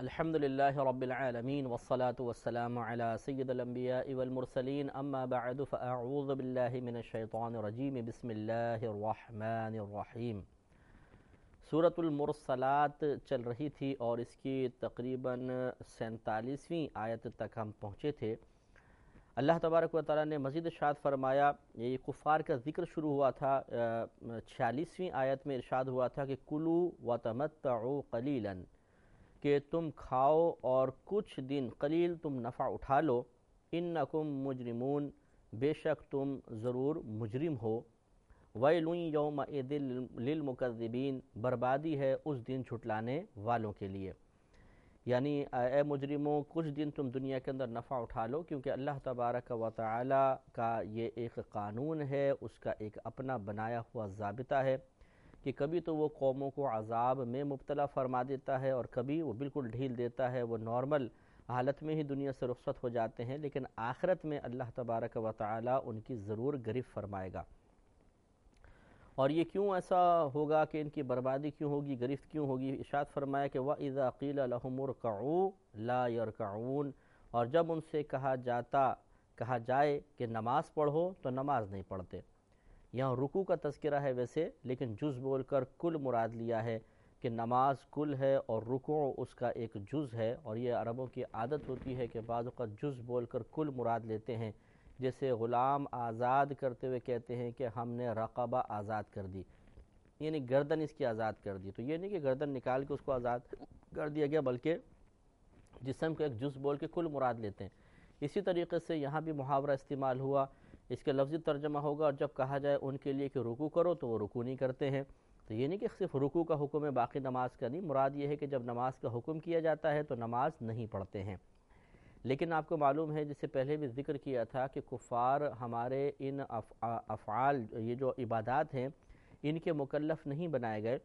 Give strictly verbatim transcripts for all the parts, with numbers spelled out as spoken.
الحمد للہ رب العالمین والصلاة والسلام علی سید الانبیاء والمرسلین اما بعد فاعوذ باللہ من الشیطان الرجیم بسم اللہ الرحمن الرحیم۔ سورۃ المرسلات چل رہی تھی اور اس کی تقریباً سینتالیسویں آیت تک ہم پہنچے تھے۔ اللہ تبارک و تعالیٰ نے مزید ارشاد فرمایا، یہ کفار کا ذکر شروع ہوا تھا، چھیالیسویں آیت میں ارشاد ہوا تھا کہ کلوا وتمتعوا قلیلا، کہ تم کھاؤ اور کچھ دن قلیل تم نفع اٹھا لو، انکم مجرمون، بے شک تم ضرور مجرم ہو۔ ویل یومئذ للمکذبین، بربادی ہے اس دن جھٹلانے والوں کے لیے، یعنی اے مجرموں کچھ دن تم دنیا کے اندر نفع اٹھا لو، کیونکہ اللہ تبارک و تعالی کا یہ ایک قانون ہے، اس کا ایک اپنا بنایا ہوا ضابطہ ہے کہ کبھی تو وہ قوموں کو عذاب میں مبتلا فرما دیتا ہے اور کبھی وہ بالکل ڈھیل دیتا ہے، وہ نارمل حالت میں ہی دنیا سے رخصت ہو جاتے ہیں، لیکن آخرت میں اللہ تبارک و تعالی ان کی ضرور گرفت فرمائے گا۔ اور یہ کیوں ایسا ہوگا کہ ان کی بربادی کیوں ہوگی، گرفت کیوں ہوگی؟ ارشاد فرمایا کہ وَإِذَا قِيلَ لَهُمُ ارْكَعُوا لَا يَرْكَعُونَ، اور جب ان سے کہا جاتا کہا جائے کہ نماز پڑھو تو نماز نہیں پڑھتے۔ یہاں رکوع کا تذکرہ ہے ویسے، لیکن جز بول کر کل مراد لیا ہے کہ نماز کل ہے اور رکوع اس کا ایک جز ہے، اور یہ عربوں کی عادت ہوتی ہے کہ بعض اوقات جز بول کر کل مراد لیتے ہیں، جیسے غلام آزاد کرتے ہوئے کہتے ہیں کہ ہم نے رقبہ آزاد کر دی، یعنی گردن اس کی آزاد کر دی، تو یہ نہیں کہ گردن نکال کے اس کو آزاد کر دیا گیا، بلکہ جسم کو ایک جز بول کے کل مراد لیتے ہیں۔ اسی طریقے سے یہاں بھی محاورہ استعمال ہوا، اس کے لفظی ترجمہ ہوگا، اور جب کہا جائے ان کے لیے کہ رکوع کرو تو وہ رکوع نہیں کرتے ہیں۔ تو یہ نہیں کہ صرف رکوع کا حکم ہے، باقی نماز کا نہیں، مراد یہ ہے کہ جب نماز کا حکم کیا جاتا ہے تو نماز نہیں پڑھتے ہیں۔ لیکن آپ کو معلوم ہے، جس سے پہلے بھی ذکر کیا تھا، کہ کفار ہمارے ان افعال، یہ جو عبادات ہیں، ان کے مکلف نہیں بنائے گئے،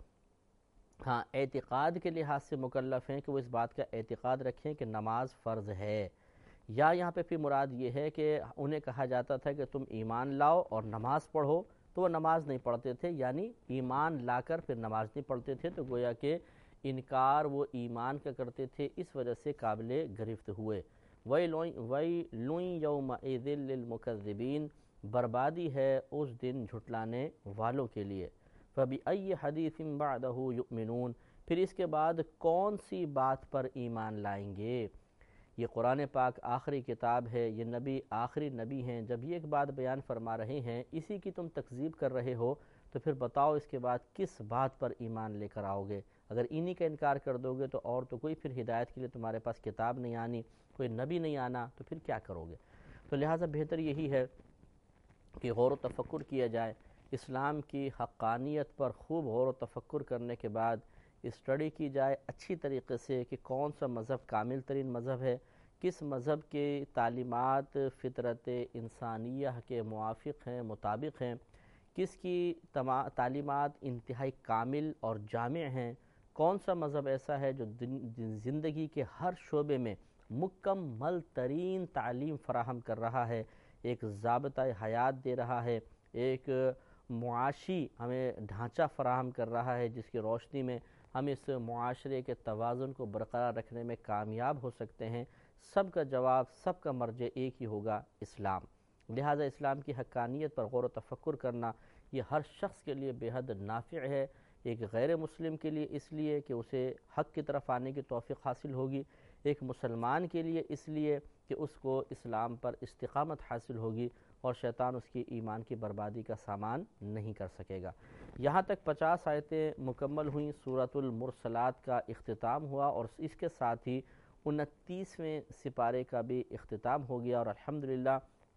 ہاں اعتقاد کے لحاظ سے مکلف ہیں کہ وہ اس بات کا اعتقاد رکھیں کہ نماز فرض ہے، یا یہاں پہ پھر مراد یہ ہے کہ انہیں کہا جاتا تھا کہ تم ایمان لاؤ اور نماز پڑھو، تو وہ نماز نہیں پڑھتے تھے، یعنی ایمان لا کر پھر نماز نہیں پڑھتے تھے، تو گویا کہ انکار وہ ایمان کا کرتے تھے، اس وجہ سے قابل گرفت ہوئے۔ وَيْلٌ يَوْمَئِذٍ لِّلْمُكَذِّبِينَ، بربادی ہے اس دن جھٹلانے والوں کے لیے۔ فَبِأَيِّ حَدِيثٍ بَعْدَهُ يُؤْمِنُونَ، پھر اس کے بعد کون سی بات پر ایمان لائیں گے؟ یہ قرآن پاک آخری کتاب ہے، یہ نبی آخری نبی ہیں، جب یہ ایک بات بیان فرما رہے ہیں، اسی کی تم تکذیب کر رہے ہو، تو پھر بتاؤ اس کے بعد کس بات پر ایمان لے کر آؤ گے؟ اگر انہی کا انکار کر دو گے تو اور تو کوئی پھر ہدایت کے لیے تمہارے پاس کتاب نہیں آنی، کوئی نبی نہیں آنا، تو پھر کیا کرو گے؟ تو لہٰذا بہتر یہی ہے کہ غور و تفکر کیا جائے، اسلام کی حقانیت پر خوب غور و تفکر کرنے کے بعد اسٹڈی کی جائے اچھی طریقے سے کہ کون سا مذہب کامل ترین مذہب ہے، کس مذہب کے تعلیمات فطرت انسانیہ کے موافق ہیں، مطابق ہیں، کس کی تعلیمات انتہائی کامل اور جامع ہیں، کون سا مذہب ایسا ہے جو زندگی کے ہر شعبے میں مکمل ترین تعلیم فراہم کر رہا ہے، ایک ضابطہ حیات دے رہا ہے، ایک معاشی ہمیں ڈھانچہ فراہم کر رہا ہے، جس کی روشنی میں ہم اس معاشرے کے توازن کو برقرار رکھنے میں کامیاب ہو سکتے ہیں۔ سب کا جواب، سب کا مرجع ایک ہی ہوگا، اسلام۔ لہٰذا اسلام کی حقانیت پر غور و تفکر کرنا یہ ہر شخص کے لیے بے حد نافع ہے، ایک غیر مسلم کے لیے اس لیے کہ اسے حق کی طرف آنے کی توفیق حاصل ہوگی، ایک مسلمان کے لیے اس لیے کہ اس کو اسلام پر استقامت حاصل ہوگی اور شیطان اس کی ایمان کی بربادی کا سامان نہیں کر سکے گا۔ یہاں تک پچاس آیتیں مکمل ہوئیں، سورۃ المرسلات کا اختتام ہوا، اور اس کے ساتھ ہی انتیسویں سپارے کا بھی اختتام ہو گیا، اور الحمدللہ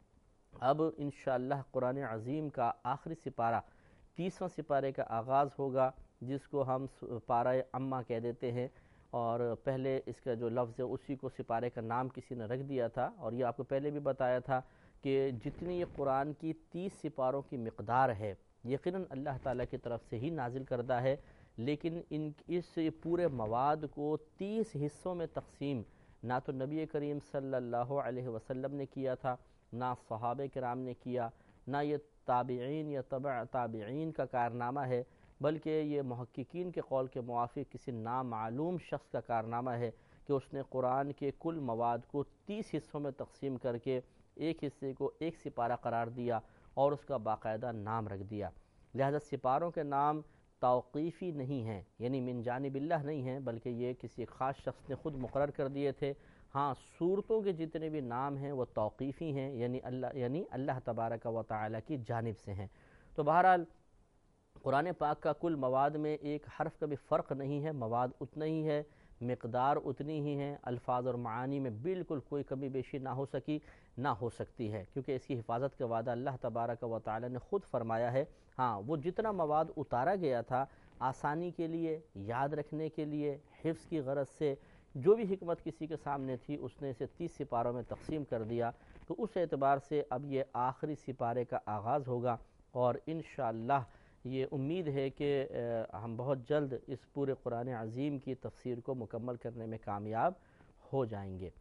اب انشاءاللہ قرآن عظیم کا آخری سپارہ تیسواں سپارے کا آغاز ہوگا، جس کو ہم پارہ عامہ کہہ دیتے ہیں، اور پہلے اس کا جو لفظ ہے اسی کو سپارے کا نام کسی نے رکھ دیا تھا، اور یہ آپ کو پہلے بھی بتایا تھا کہ جتنی یہ قرآن کی تیس سپاروں کی مقدار ہے، یقیناً اللہ تعالیٰ کی طرف سے ہی نازل کردہ ہے، لیکن ان اس پورے مواد کو تیس حصوں میں تقسیم نہ تو نبی کریم صلی اللہ علیہ وسلم نے کیا تھا، نہ صحابہ کرام نے کیا، نہ یہ تابعین یا تبع تابعین کا کارنامہ ہے، بلکہ یہ محققین کے قول کے موافق کسی نامعلوم شخص کا کارنامہ ہے کہ کہ اس نے قرآن کے کل مواد کو تیس حصوں میں تقسیم کر کے ایک حصے کو ایک سپارہ قرار دیا اور اس کا باقاعدہ نام رکھ دیا۔ لہذا سپاروں کے نام توقیفی نہیں ہیں، یعنی من جانب اللہ نہیں ہیں، بلکہ یہ کسی خاص شخص نے خود مقرر کر دیے تھے۔ ہاں سورتوں کے جتنے بھی نام ہیں وہ توقیفی ہیں، یعنی اللہ یعنی اللہ تبارک و تعالی کی جانب سے ہیں۔ تو بہرحال قرآن پاک کا کل مواد میں ایک حرف کا بھی فرق نہیں ہے، مواد اتنا ہی ہے، مقدار اتنی ہی ہے، الفاظ اور معانی میں بالکل کوئی کمی بیشی نہ ہو سکی نہ ہو سکتی ہے، کیونکہ اس کی حفاظت کا وعدہ اللہ تبارک و تعالی نے خود فرمایا ہے۔ ہاں وہ جتنا مواد اتارا گیا تھا آسانی کے لیے، یاد رکھنے کے لیے، حفظ کی غرض سے، جو بھی حکمت کسی کے سامنے تھی اس نے اسے تیس سپاروں میں تقسیم کر دیا۔ تو اس اعتبار سے اب یہ آخری سپارے کا آغاز ہوگا، اور انشاءاللہ یہ امید ہے کہ ہم بہت جلد اس پورے قرآن عظیم کی تفسیر کو مکمل کرنے میں کامیاب ہو جائیں گے۔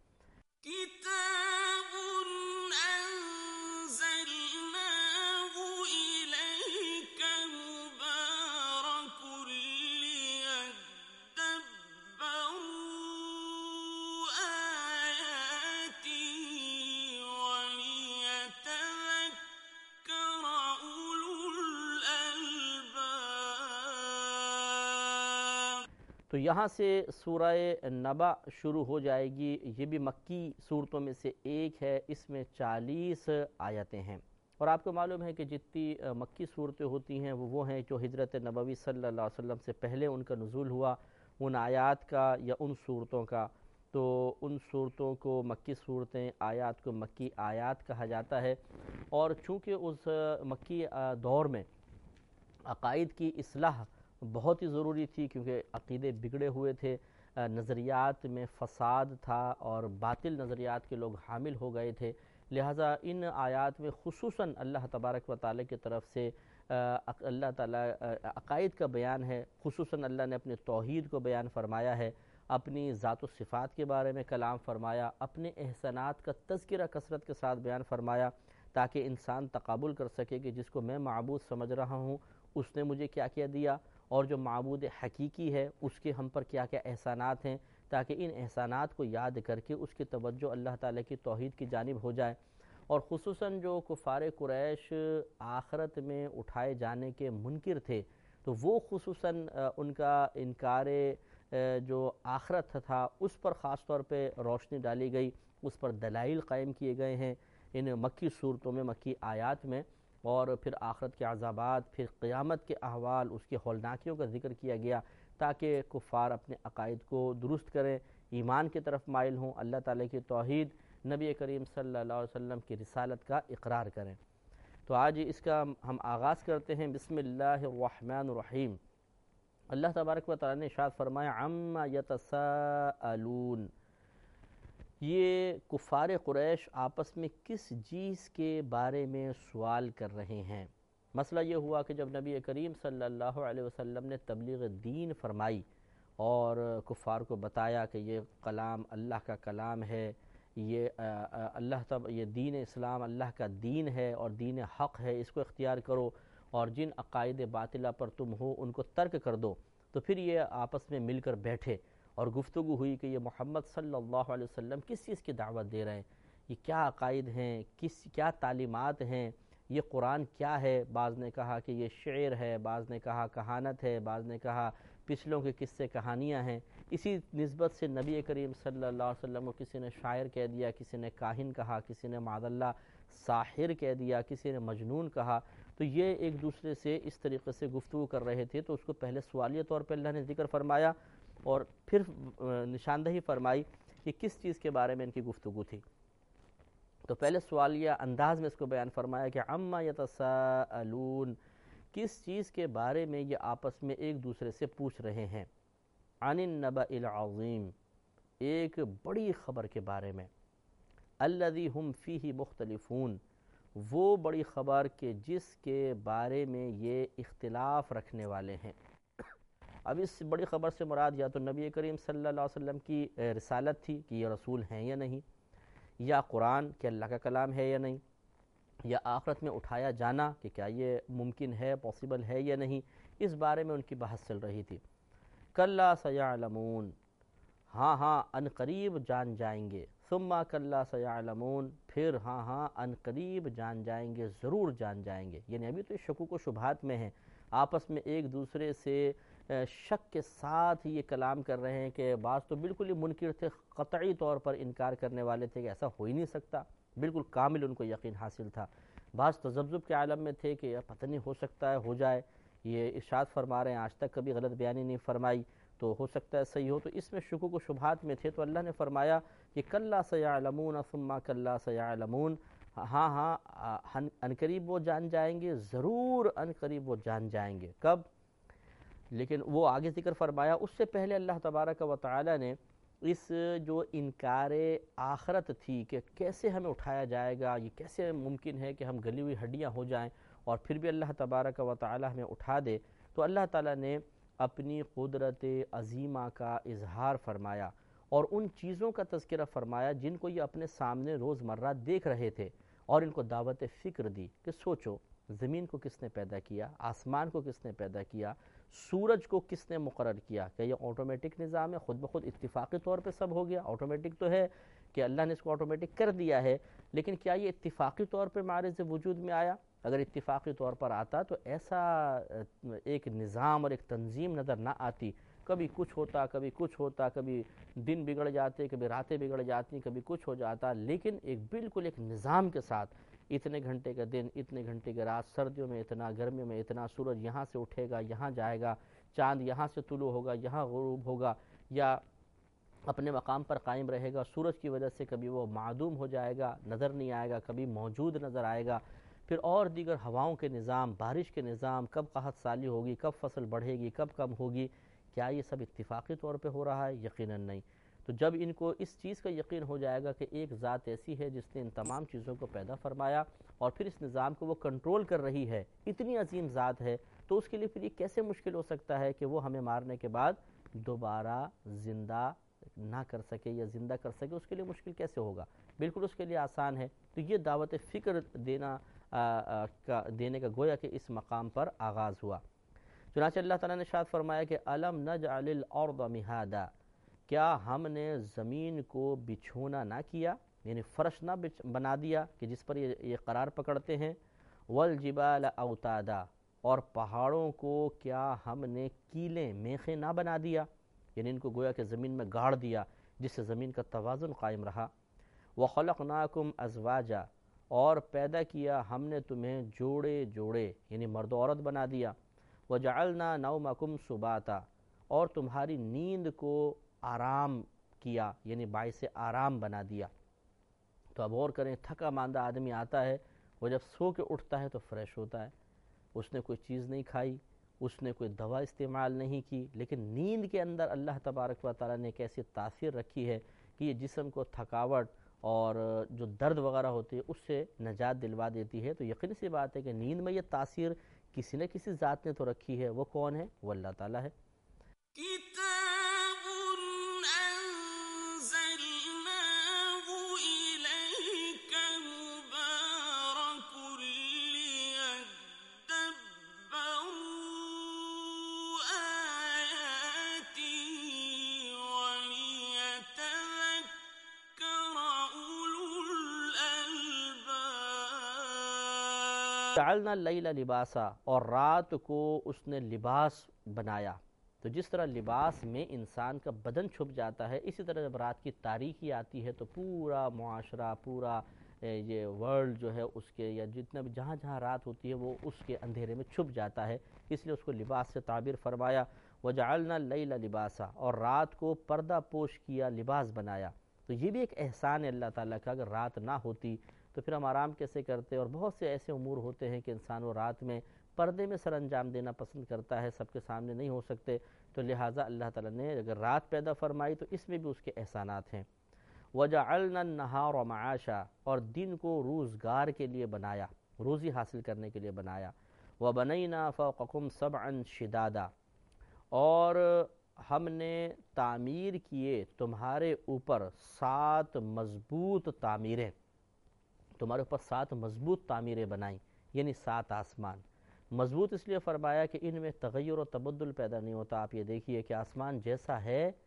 تو یہاں سے سورہ نبع شروع ہو جائے گی، یہ بھی مکی صورتوں میں سے ایک ہے، اس میں چالیس آیتیں ہیں، اور آپ کو معلوم ہے کہ جتنی مکی صورتیں ہوتی ہیں وہ وہ ہیں جو ہجرت نبوی صلی اللہ علیہ وسلم سے پہلے ان کا نزول ہوا، ان آیات کا یا ان صورتوں کا۔ تو ان صورتوں کو مکی صورتیں، آیات کو مکی آیات کہا جاتا ہے، اور چونکہ اس مکی دور میں عقائد کی اصلاح بہت ہی ضروری تھی، کیونکہ عقیدے بگڑے ہوئے تھے، نظریات میں فساد تھا اور باطل نظریات کے لوگ حامل ہو گئے تھے، لہٰذا ان آیات میں خصوصاً اللہ تبارک و تعالی کی طرف سے اللہ تعالیٰ عقائد کا بیان ہے، خصوصاً اللہ نے اپنے توحید کو بیان فرمایا ہے، اپنی ذات و صفات کے بارے میں کلام فرمایا، اپنے احسانات کا تذکرہ کثرت کے ساتھ بیان فرمایا، تاکہ انسان تقابل کر سکے کہ جس کو میں معبود سمجھ رہا ہوں اس نے مجھے کیا کیا دیا، اور جو معبود حقیقی ہے اس کے ہم پر کیا کیا احسانات ہیں، تاکہ ان احسانات کو یاد کر کے اس کی توجہ اللہ تعالیٰ کی توحید کی جانب ہو جائے۔ اور خصوصاً جو کفار قریش آخرت میں اٹھائے جانے کے منکر تھے، تو وہ خصوصاً ان کا انکار جو آخرت تھا اس پر خاص طور پہ روشنی ڈالی گئی، اس پر دلائل قائم کیے گئے ہیں ان مکی صورتوں میں، مکی آیات میں، اور پھر آخرت کے عذابات، پھر قیامت کے احوال، اس کی ہولناکیوں کا ذکر کیا گیا، تاکہ کفار اپنے عقائد کو درست کریں، ایمان کی طرف مائل ہوں، اللہ تعالیٰ کی توحید، نبی کریم صلی اللہ علیہ وسلم کی رسالت کا اقرار کریں۔ تو آج اس کا ہم آغاز کرتے ہیں، بسم اللہ الرحمن الرحیم۔ اللہ تبارک و تعالیٰ نے ارشاد فرمایا عما یتساءلون، یہ کفار قریش آپس میں کس چیز کے بارے میں سوال کر رہے ہیں۔ مسئلہ یہ ہوا کہ جب نبی کریم صلی اللہ علیہ وسلم نے تبلیغ دین فرمائی اور کفار کو بتایا کہ یہ کلام اللہ کا کلام ہے، یہ اللہ تب یہ دین اسلام اللہ کا دین ہے اور دین حق ہے، اس کو اختیار کرو، اور جن عقائد باطلہ پر تم ہو ان کو ترک کر دو، تو پھر یہ آپس میں مل کر بیٹھے اور گفتگو ہوئی کہ یہ محمد صلی اللہ علیہ وسلم کس چیز کی دعوت دے رہے ہیں، یہ کیا عقائد ہیں، کس کیا تعلیمات ہیں، یہ قرآن کیا ہے۔ بعض نے کہا کہ یہ شعر ہے، بعض نے کہا کہانت ہے، بعض نے کہا پچھلوں کے قصے کہانیاں ہیں۔ اسی نسبت سے نبی کریم صلی اللہ علیہ وسلم کو کسی نے شاعر کہہ دیا، کسی نے کاہن کہا، کسی نے معاذ اللہ ساحر کہہ دیا، کسی نے مجنون کہا۔ تو یہ ایک دوسرے سے اس طریقے سے گفتگو کر رہے تھے، تو اس کو پہلے سوالیہ طور پہ اللہ نے ذکر فرمایا اور پھر نشاندہی فرمائی کہ کس چیز کے بارے میں ان کی گفتگو تھی۔ تو پہلے سوالیہ انداز میں اس کو بیان فرمایا کہ عما یتساءلون، کس چیز کے بارے میں یہ آپس میں ایک دوسرے سے پوچھ رہے ہیں، عن النبأ العظیم، ایک بڑی خبر کے بارے میں، الذی ہم فیہ مختلفون، وہ بڑی خبر کہ جس کے بارے میں یہ اختلاف رکھنے والے ہیں۔ اب اس بڑی خبر سے مراد یا تو نبی کریم صلی اللہ علیہ وسلم کی رسالت تھی کہ یہ رسول ہیں یا نہیں، یا قرآن کہ اللہ کا کلام ہے یا نہیں، یا آخرت میں اٹھایا جانا کہ کیا یہ ممکن ہے، پاسبل ہے یا نہیں، اس بارے میں ان کی بحث چل رہی تھی۔ کلا سیعلمون، ہاں ہاں ان قریب جان جائیں گے، ثم کلا سیعلمون، پھر ہاں ہاں ان قریب جان جائیں گے، ضرور جان جائیں گے. یعنی ابھی تو شکوک و شبہات میں ہیں، آپس میں ایک دوسرے سے شک کے ساتھ یہ کلام کر رہے ہیں کہ بعض تو بالکل ہی منکر تھے، قطعی طور پر انکار کرنے والے تھے کہ ایسا ہو ہی نہیں سکتا، بالکل کامل ان کو یقین حاصل تھا. بعض تذبذب کے عالم میں تھے کہ پتہ نہیں ہو سکتا ہے ہو جائے، یہ ارشاد فرما رہے ہیں آج تک کبھی غلط بیانی نہیں فرمائی تو ہو سکتا ہے صحیح ہو، تو اس میں شکوک و شبہات میں تھے. تو اللہ نے فرمایا کہ کلا سیعلمون ثم کلا سیعلمون، ہاں ہاں ان قریب وہ جان جائیں گے، ضرور ان قریب وہ جان جائیں گے. کب؟ لیکن وہ آگے ذکر فرمایا. اس سے پہلے اللہ تبارک و تعالی نے اس جو انکار آخرت تھی کہ کیسے ہمیں اٹھایا جائے گا، یہ کیسے ممکن ہے کہ ہم گلی ہوئی ہڈیاں ہو جائیں اور پھر بھی اللہ تبارک و تعالی ہمیں اٹھا دے، تو اللہ تعالی نے اپنی قدرت عظیمہ کا اظہار فرمایا اور ان چیزوں کا تذکرہ فرمایا جن کو یہ اپنے سامنے روزمرہ دیکھ رہے تھے، اور ان کو دعوت فکر دی کہ سوچو زمین کو کس نے پیدا کیا، آسمان کو کس نے پیدا کیا، سورج کو کس نے مقرر کیا. کہ یہ آٹومیٹک نظام ہے، خود بخود اتفاقی طور پہ سب ہو گیا؟ آٹومیٹک تو ہے کہ اللہ نے اس کو آٹومیٹک کر دیا ہے، لیکن کیا یہ اتفاقی طور پہ معرض وجود میں آیا؟ اگر اتفاقی طور پر آتا تو ایسا ایک نظام اور ایک تنظیم نظر نہ آتی. کبھی کچھ ہوتا، کبھی کچھ ہوتا، کبھی دن بگڑ جاتے، کبھی راتیں بگڑ جاتی، کبھی کچھ ہو جاتا، لیکن ایک بالکل ایک نظام کے ساتھ اتنے گھنٹے کا دن، اتنے گھنٹے کا رات، سردیوں میں اتنا، گرمیوں میں اتنا، سورج یہاں سے اٹھے گا یہاں جائے گا، چاند یہاں سے طلوع ہوگا یہاں غروب ہوگا، یا اپنے مقام پر قائم رہے گا، سورج کی وجہ سے کبھی وہ معدوم ہو جائے گا، نظر نہیں آئے گا، کبھی موجود نظر آئے گا. پھر اور دیگر ہواؤں کے نظام، بارش کے نظام، کب قحط سالی ہوگی، کب فصل بڑھے گی، کب کم ہوگی، کیا یہ سب اتفاقی طور پہ ہو رہا ہے؟ یقیناً نہیں. تو جب ان کو اس چیز کا یقین ہو جائے گا کہ ایک ذات ایسی ہے جس نے ان تمام چیزوں کو پیدا فرمایا اور پھر اس نظام کو وہ کنٹرول کر رہی ہے، اتنی عظیم ذات ہے، تو اس کے لیے پھر یہ کیسے مشکل ہو سکتا ہے کہ وہ ہمیں مارنے کے بعد دوبارہ زندہ نہ کر سکے یا زندہ کر سکے؟ اس کے لیے مشکل کیسے ہوگا؟ بالکل اس کے لیے آسان ہے. تو یہ دعوت فکر دینا آ آ کا دینے کا گویا کہ اس مقام پر آغاز ہوا. چنانچہ اللہ تعالیٰ نے ارشاد فرمایا کہ الم نجعل الارض مہادا، کیا ہم نے زمین کو بچھونا نہ کیا، یعنی فرش نہ بنا دیا کہ جس پر یہ, یہ قرار پکڑتے ہیں. والجبال اوتادا، اور پہاڑوں کو کیا ہم نے کیلیں میخیں نہ بنا دیا، یعنی ان کو گویا کہ زمین میں گاڑ دیا جس سے زمین کا توازن قائم رہا. وخلقناکم ازواجا، اور پیدا کیا ہم نے تمہیں جوڑے جوڑے، یعنی مرد و عورت بنا دیا. وجعلنا نومکم سباتا، اور تمہاری نیند کو آرام کیا، یعنی باعث آرام بنا دیا. تو اب غور کریں، تھکا ماندہ آدمی آتا ہے، وہ جب سو کے اٹھتا ہے تو فریش ہوتا ہے، اس نے کوئی چیز نہیں کھائی، اس نے کوئی دوا استعمال نہیں کی، لیکن نیند کے اندر اللہ تبارک و تعالیٰ نے ایک ایسی تاثیر رکھی ہے کہ یہ جسم کو تھکاوٹ اور جو درد وغیرہ ہوتی ہے اس سے نجات دلوا دیتی ہے. تو یقینی سی بات ہے کہ نیند میں یہ تاثیر کسی نہ کسی ذات نے تو رکھی ہے. وہ کون ہے؟ وہ اللہ تعالیٰ ہے. جعلنا اللیل لباسا، اور رات کو اس نے لباس بنایا. تو جس طرح لباس میں انسان کا بدن چھپ جاتا ہے، اسی طرح جب رات کی تاریکی آتی ہے تو پورا معاشرہ، پورا یہ ورلڈ جو ہے اس کے، یا جتنا بھی جہاں جہاں رات ہوتی ہے وہ اس کے اندھیرے میں چھپ جاتا ہے، اس لیے اس کو لباس سے تعبیر فرمایا. وجعلنا اللیل لباسا، اور رات کو پردہ پوش کیا، لباس بنایا. تو یہ بھی ایک احسان ہے اللہ تعالیٰ کا. اگر رات نہ ہوتی تو پھر ہم آرام کیسے کرتے؟ اور بہت سے ایسے امور ہوتے ہیں کہ انسان وہ رات میں پردے میں سر انجام دینا پسند کرتا ہے، سب کے سامنے نہیں ہو سکتے، تو لہٰذا اللہ تعالیٰ نے اگر رات پیدا فرمائی تو اس میں بھی اس کے احسانات ہیں. وَجَعَلْنَا النَّهَارَ مَعَاشًا، اور دن کو روزگار کے لیے بنایا، روزی حاصل کرنے کے لیے بنایا. وَبَنَيْنَا فَوْقَكُمْ سَبْعًا شِدَادًا، اور ہم نے تعمیر کیے تمہارے اوپر سات مضبوط تعمیریں، تمہارے اوپر سات مضبوط تعمیریں بنائیں، یعنی سات آسمان. مضبوط اس لیے فرمایا کہ ان میں تغیر و تبدل پیدا نہیں ہوتا. آپ یہ دیکھیے کہ آسمان جیسا ہے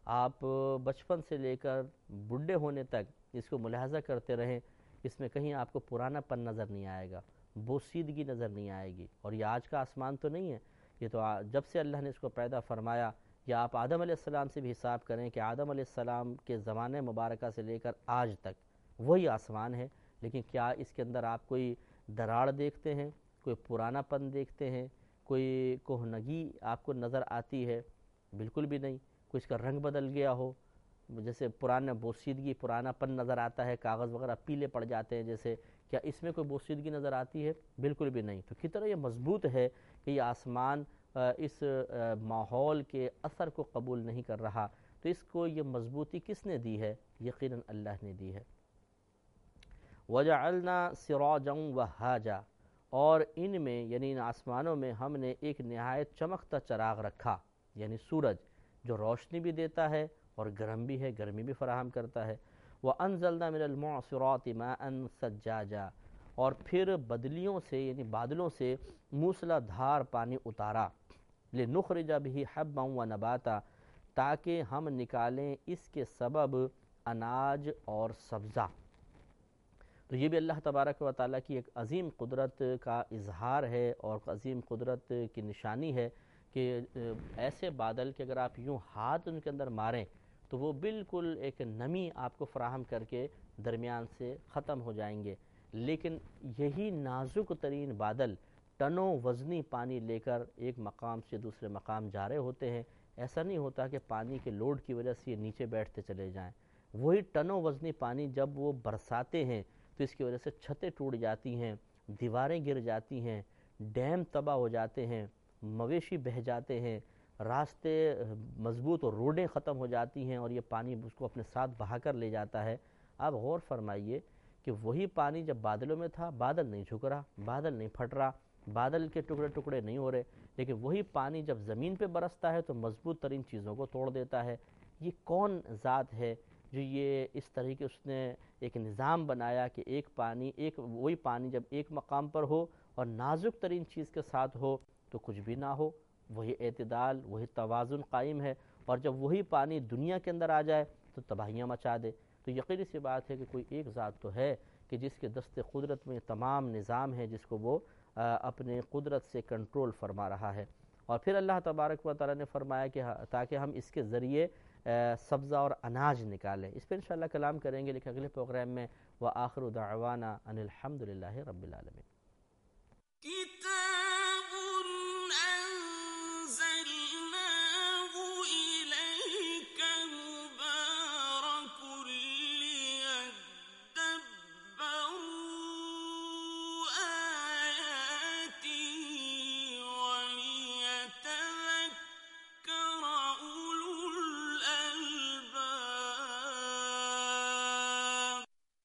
آپ بچپن سے لے کر بڈھے ہونے تک اس کو ملاحظہ کرتے رہیں، اس میں کہیں آپ کو پرانا پن نظر نہیں آئے گا، بوسیدگی نظر نہیں آئے گی. اور یہ آج کا آسمان تو نہیں ہے، یہ تو جب سے اللہ نے اس کو پیدا فرمایا، یا آپ آدم علیہ السلام سے بھی حساب کریں کہ آدم علیہ السلام کے زمانے مبارکہ سے لے کر آج تک وہی آسمان ہے. لیکن کیا اس کے اندر آپ کوئی دراڑ دیکھتے ہیں، کوئی پرانا پن دیکھتے ہیں، کوئی کہنگی آپ کو نظر آتی ہے؟ بالکل بھی نہیں. کوئی اس کا رنگ بدل گیا ہو، جیسے پرانا بوسیدگی پرانا پن نظر آتا ہے، کاغذ وغیرہ پیلے پڑ جاتے ہیں جیسے، کیا اس میں کوئی بوسیدگی نظر آتی ہے؟ بالکل بھی نہیں. تو کس طرح یہ مضبوط ہے کہ یہ آسمان اس ماحول کے اثر کو قبول نہیں کر رہا. تو اس کو یہ مضبوطی کس نے دی ہے؟ یقیناً اللہ نے دی ہے. وَجَعَلْنَا سِرَاجًا وَهَّاجًا، اور ان میں یعنی ان آسمانوں میں ہم نے ایک نہایت چمکتا چراغ رکھا، یعنی سورج جو روشنی بھی دیتا ہے اور گرم بھی ہے، گرمی بھی فراہم کرتا ہے. وَأَنزَلْنَا مِنَ الْمُعْصِرَاتِ مَاءً ثَجَّاجًا، اور پھر بدلیوں سے یعنی بادلوں سے موسلا دھار پانی اتارا. لِنُخْرِجَ بِهِ حَبًّا وَنَبَاتًا، تاکہ ہم نکالیں اس کے سبب اناج اور سبزہ. تو یہ بھی اللہ تبارک و تعالیٰ کی ایک عظیم قدرت کا اظہار ہے اور عظیم قدرت کی نشانی ہے کہ ایسے بادل کہ اگر آپ یوں ہاتھ ان کے اندر ماریں تو وہ بالکل ایک نمی آپ کو فراہم کر کے درمیان سے ختم ہو جائیں گے. لیکن یہی نازک ترین بادل ٹنوں وزنی پانی لے کر ایک مقام سے دوسرے مقام جا رہے ہوتے ہیں. ایسا نہیں ہوتا کہ پانی کے لوڈ کی وجہ سے یہ نیچے بیٹھتے چلے جائیں. وہی ٹنوں وزنی پانی جب وہ برساتے ہیں تو اس کی وجہ سے چھتیں ٹوٹ جاتی ہیں، دیواریں گر جاتی ہیں، ڈیم تباہ ہو جاتے ہیں، مویشی بہہ جاتے ہیں، راستے مضبوط اور روڈیں ختم ہو جاتی ہیں، اور یہ پانی اس کو اپنے ساتھ بہا کر لے جاتا ہے. آپ غور فرمائیے کہ وہی پانی جب بادلوں میں تھا، بادل نہیں جھک رہا، بادل نہیں پھٹ رہا، بادل کے ٹکڑے ٹکڑے نہیں ہو رہے، لیکن وہی پانی جب زمین پہ برستا ہے تو مضبوط ترین چیزوں کو توڑ دیتا ہے. یہ کون ذات ہے جو یہ اس طریقے اس نے ایک نظام بنایا کہ ایک پانی ایک وہی پانی جب ایک مقام پر ہو اور نازک ترین چیز کے ساتھ ہو تو کچھ بھی نہ ہو، وہی اعتدال وہی توازن قائم ہے، اور جب وہی پانی دنیا کے اندر آ جائے تو تباہیاں مچا دے. تو یقینی سی بات ہے کہ کوئی ایک ذات تو ہے کہ جس کے دست قدرت میں تمام نظام ہے، جس کو وہ اپنے قدرت سے کنٹرول فرما رہا ہے. اور پھر اللہ تبارک و تعالیٰ نے فرمایا کہ تاکہ ہم اس کے ذریعے سبزہ اور اناج نکالیں. اس پہ انشاءاللہ کلام کریں گے، لیکن اگلے پروگرام میں وآخر دعوانا ان الحمد للہ رب العالمین.